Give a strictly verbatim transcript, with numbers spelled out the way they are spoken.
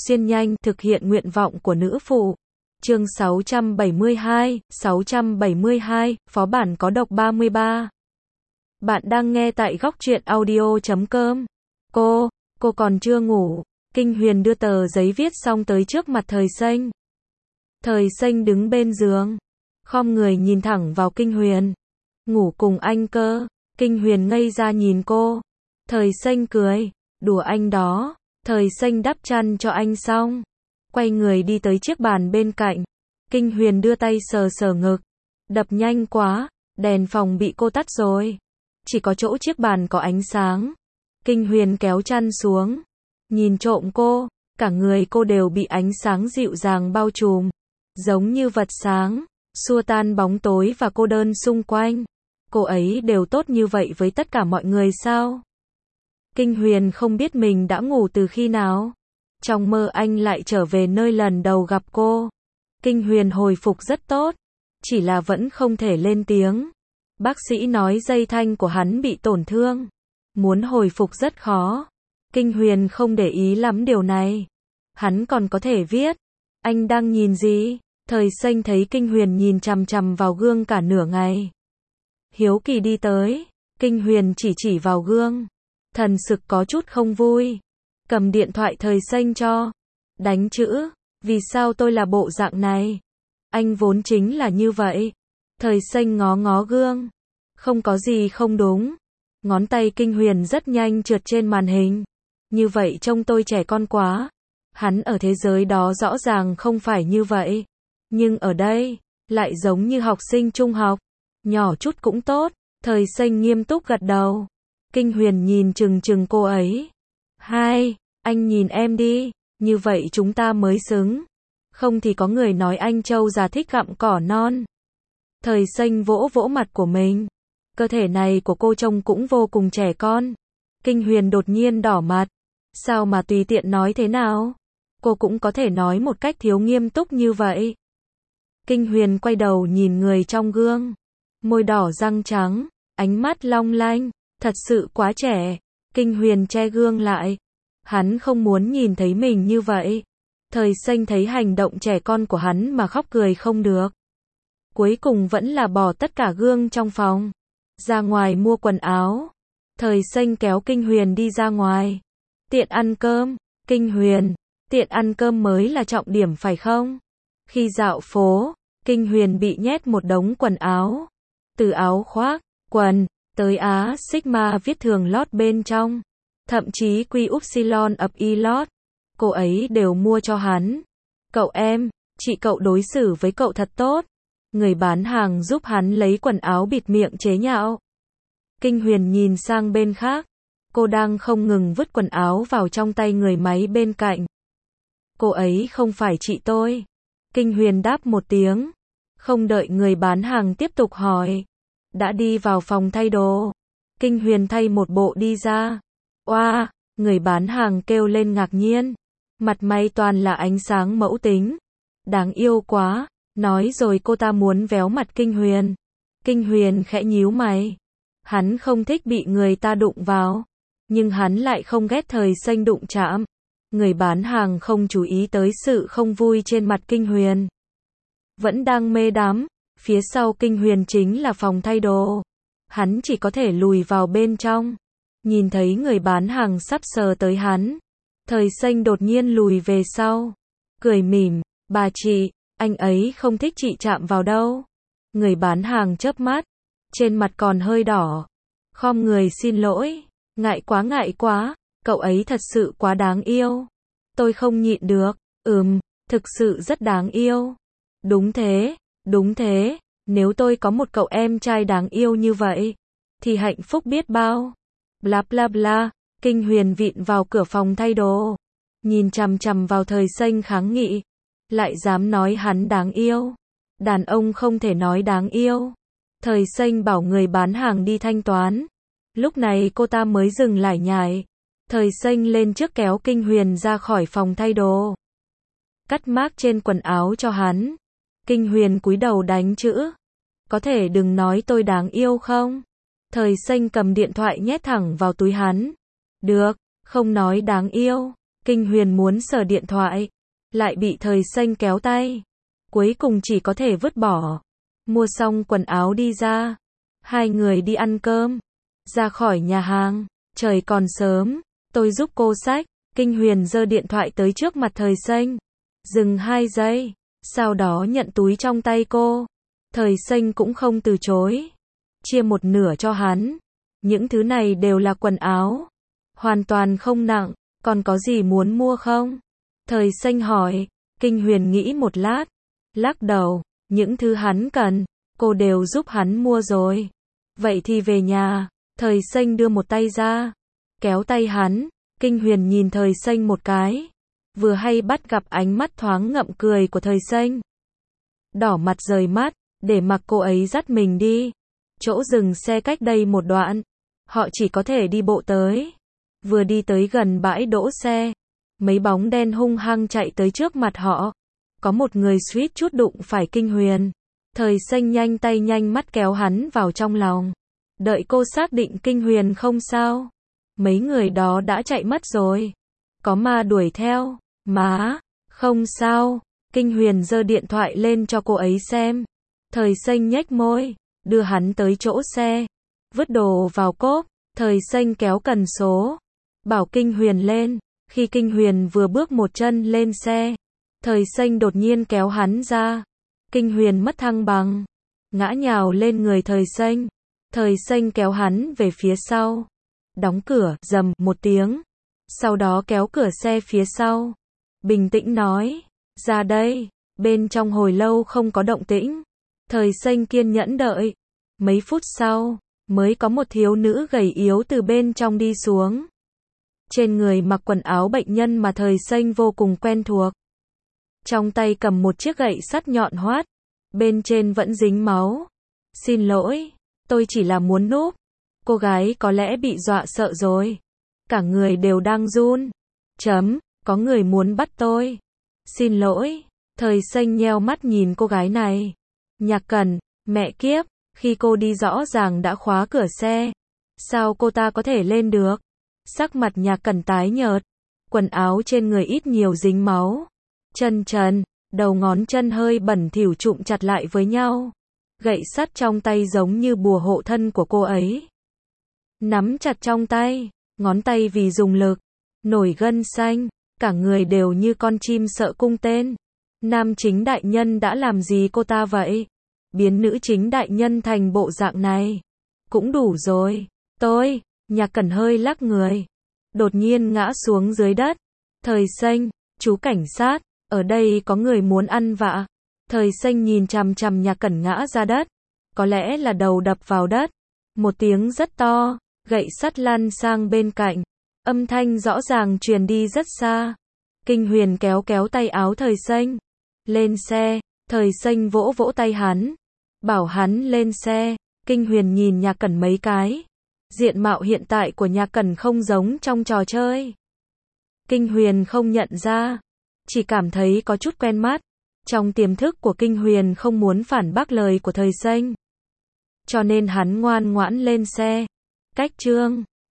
xuyên nhanh, thực hiện nguyện vọng của nữ phụ. Chương sáu trăm bảy mươi hai, sáu trăm bảy mươi hai, phó bản có độc ba mươi ba. Bạn đang nghe tại góc truyện audio chấm com. Cô, cô còn chưa ngủ. Kinh Huyền đưa tờ giấy viết xong tới trước mặt Thời Xanh. Thời Xanh đứng bên giường, khom người nhìn thẳng vào Kinh Huyền. Ngủ cùng anh cơ. Kinh Huyền ngây ra nhìn cô. Thời Xanh cười, đùa anh đó. Thời Xanh đắp chăn cho anh xong, quay người đi tới chiếc bàn bên cạnh. Kinh Huyền đưa tay sờ sờ ngực. Đập nhanh quá, đèn phòng bị cô tắt rồi. Chỉ có chỗ chiếc bàn có ánh sáng. Kinh Huyền kéo chăn xuống, nhìn trộm cô. Cả người cô đều bị ánh sáng dịu dàng bao trùm, giống như vật sáng, xua tan bóng tối và cô đơn xung quanh. Cô ấy đều tốt như vậy với tất cả mọi người sao? Kinh Huyền không biết mình đã ngủ từ khi nào. Trong mơ anh lại trở về nơi lần đầu gặp cô. Kinh Huyền hồi phục rất tốt, chỉ là vẫn không thể lên tiếng. Bác sĩ nói dây thanh của hắn bị tổn thương, muốn hồi phục rất khó. Kinh Huyền không để ý lắm điều này. Hắn còn có thể viết. Anh đang nhìn gì? Thời Xanh thấy Kinh Huyền nhìn chằm chằm vào gương cả nửa ngày, hiếu kỳ đi tới. Kinh Huyền chỉ chỉ vào gương, thần sực có chút không vui. Cầm điện thoại Thời Xanh cho, đánh chữ. Vì sao tôi là bộ dạng này? Anh vốn chính là như vậy. Thời Xanh ngó ngó gương, không có gì không đúng. Ngón tay Kinh Huyền rất nhanh trượt trên màn hình. Như vậy trông tôi trẻ con quá. Hắn ở thế giới đó rõ ràng không phải như vậy, nhưng ở đây lại giống như học sinh trung học. Nhỏ chút cũng tốt. Thời Xanh nghiêm túc gật đầu. Kinh Huyền nhìn chừng chừng cô ấy. Hai, anh nhìn em đi, như vậy chúng ta mới xứng. Không thì có người nói anh trâu già thích gặm cỏ non. Thời Xanh vỗ vỗ mặt của mình. Cơ thể này của cô trông cũng vô cùng trẻ con. Kinh Huyền đột nhiên đỏ mặt. Sao mà tùy tiện nói thế nào? Cô cũng có thể nói một cách thiếu nghiêm túc như vậy. Kinh Huyền quay đầu nhìn người trong gương. Môi đỏ răng trắng, ánh mắt long lanh, thật sự quá trẻ. Kinh Huyền che gương lại. Hắn không muốn nhìn thấy mình như vậy. Thời Xanh thấy hành động trẻ con của hắn mà khóc cười không được. Cuối cùng vẫn là bỏ tất cả gương trong phòng, ra ngoài mua quần áo. Thời Xanh kéo Kinh Huyền đi ra ngoài. Tiện ăn cơm. Kinh Huyền, tiện ăn cơm mới là trọng điểm phải không? Khi dạo phố, Kinh Huyền bị nhét một đống quần áo. Từ áo khoác, quần, tới Á Sigma viết thường lót bên trong. Thậm chí Quy Upsilon ập y lót. Cô ấy đều mua cho hắn. Cậu em, chị cậu đối xử với cậu thật tốt. Người bán hàng giúp hắn lấy quần áo bịt miệng chế nhạo. Kinh Huyền nhìn sang bên khác. Cô đang không ngừng vứt quần áo vào trong tay người máy bên cạnh. Cô ấy không phải chị tôi. Kinh Huyền đáp một tiếng. Không đợi người bán hàng tiếp tục hỏi, đã đi vào phòng thay đồ. Kinh Huyền thay một bộ đi ra. Oa, wow, người bán hàng kêu lên ngạc nhiên. Mặt mày toàn là ánh sáng mẫu tính. Đáng yêu quá. Nói rồi cô ta muốn véo mặt Kinh Huyền. Kinh Huyền khẽ nhíu mày. Hắn không thích bị người ta đụng vào, nhưng hắn lại không ghét Thời Xanh đụng chạm. Người bán hàng không chú ý tới sự không vui trên mặt Kinh Huyền. Vẫn đang mê đắm. Phía sau Kinh Huyền chính là phòng thay đồ. Hắn chỉ có thể lùi vào bên trong. Nhìn thấy người bán hàng sắp sờ tới hắn, Thời Xanh đột nhiên lùi về sau, cười mỉm. Bà chị, anh ấy không thích chị chạm vào đâu. Người bán hàng chớp mắt, trên mặt còn hơi đỏ. Khom người xin lỗi. Ngại quá ngại quá, cậu ấy thật sự quá đáng yêu. Tôi không nhịn được. Ừm, thực sự rất đáng yêu. Đúng thế, đúng thế. Nếu tôi có một cậu em trai đáng yêu như vậy, thì hạnh phúc biết bao. Bla bla bla. Kinh Huyền vịn vào cửa phòng thay đồ, nhìn chằm chằm vào Thời Xanh kháng nghị. Lại dám nói hắn đáng yêu. Đàn ông không thể nói đáng yêu. Thời Xanh bảo người bán hàng đi thanh toán. Lúc này cô ta mới dừng lải nhải. Thời Xanh lên trước kéo Kinh Huyền ra khỏi phòng thay đồ, cắt mác trên quần áo cho hắn. Kinh Huyền cúi đầu đánh chữ. Có thể đừng nói tôi đáng yêu không? Thời Xanh cầm điện thoại nhét thẳng vào túi hắn. Được, không nói đáng yêu. Kinh Huyền muốn sờ điện thoại, lại bị Thời Xanh kéo tay. Cuối cùng chỉ có thể vứt bỏ. Mua xong quần áo đi ra. Hai người đi ăn cơm. Ra khỏi nhà hàng. Trời còn sớm. Tôi giúp cô xách. Kinh Huyền giơ điện thoại tới trước mặt Thời Xanh. Dừng hai giây. Sau đó nhận túi trong tay cô. Thời Xanh cũng không từ chối. Chia một nửa cho hắn. Những thứ này đều là quần áo. Hoàn toàn không nặng. Còn có gì muốn mua không? Thời Xanh hỏi. Kinh Huyền nghĩ một lát. Lắc đầu. Những thứ hắn cần, cô đều giúp hắn mua rồi. Vậy thì về nhà. Thời Xanh đưa một tay ra. Kéo tay hắn. Kinh Huyền nhìn Thời Xanh một cái. Vừa hay bắt gặp ánh mắt thoáng ngậm cười của Thời Xanh. Đỏ mặt rời mắt. Để mặc cô ấy dắt mình đi. Chỗ dừng xe cách đây một đoạn. Họ chỉ có thể đi bộ tới. Vừa đi tới gần bãi đỗ xe. Mấy bóng đen hung hăng chạy tới trước mặt họ. Có một người suýt chút đụng phải Kinh Huyền. Thời Xanh nhanh tay nhanh mắt kéo hắn vào trong lòng. Đợi cô xác định Kinh Huyền không sao. Mấy người đó đã chạy mất rồi. Có ma đuổi theo. Má, không sao. Kinh Huyền giơ điện thoại lên cho cô ấy xem. Thời Xanh nhếch môi, đưa hắn tới chỗ xe. Vứt đồ vào cốp. Thời Xanh kéo cần số. Bảo Kinh Huyền lên. Khi Kinh Huyền vừa bước một chân lên xe. Thời Xanh đột nhiên kéo hắn ra. Kinh Huyền mất thăng bằng. Ngã nhào lên người Thời Xanh. Thời Xanh kéo hắn về phía sau. Đóng cửa, rầm một tiếng. Sau đó kéo cửa xe phía sau. Bình tĩnh nói. Ra đây. Bên trong hồi lâu không có động tĩnh. Thời Xanh kiên nhẫn đợi. Mấy phút sau, mới có một thiếu nữ gầy yếu từ bên trong đi xuống. Trên người mặc quần áo bệnh nhân mà Thời Xanh vô cùng quen thuộc. Trong tay cầm một chiếc gậy sắt nhọn hoắt. Bên trên vẫn dính máu. Xin lỗi, tôi chỉ là muốn núp. Cô gái có lẽ bị dọa sợ rồi. Cả người đều đang run. Chấm, có người muốn bắt tôi. Xin lỗi. Thời Xanh nheo mắt nhìn cô gái này. Nhạc Cẩn, mẹ kiếp, khi cô đi rõ ràng đã khóa cửa xe. Sao cô ta có thể lên được? Sắc mặt Nhạc Cẩn tái nhợt. Quần áo trên người ít nhiều dính máu. Chân trần, đầu ngón chân hơi bẩn thỉu trụm chặt lại với nhau. Gậy sắt trong tay giống như bùa hộ thân của cô ấy. Nắm chặt trong tay, ngón tay vì dùng lực, nổi gân xanh, cả người đều như con chim sợ cung tên. Nam chính đại nhân đã làm gì cô ta vậy? Biến nữ chính đại nhân thành bộ dạng này. Cũng đủ rồi. Tôi, Nhạc Cẩn hơi lắc người. Đột nhiên ngã xuống dưới đất. Thời Xanh, chú cảnh sát, ở đây có người muốn ăn vạ. Thời Xanh nhìn chằm chằm Nhạc Cẩn ngã ra đất. Có lẽ là đầu đập vào đất. Một tiếng rất to, gậy sắt lăn sang bên cạnh. Âm thanh rõ ràng truyền đi rất xa. Kinh Huyền kéo kéo tay áo Thời Xanh. Lên xe. Thời Xanh vỗ vỗ tay hắn. Bảo hắn lên xe. Kinh Huyền nhìn Nhạc Cẩn mấy cái. Diện mạo hiện tại của Nhạc Cẩn không giống trong trò chơi. Kinh Huyền không nhận ra. Chỉ cảm thấy có chút quen mắt. Trong tiềm thức của Kinh Huyền không muốn phản bác lời của Thời Xanh. Cho nên hắn ngoan ngoãn lên xe. Cách chương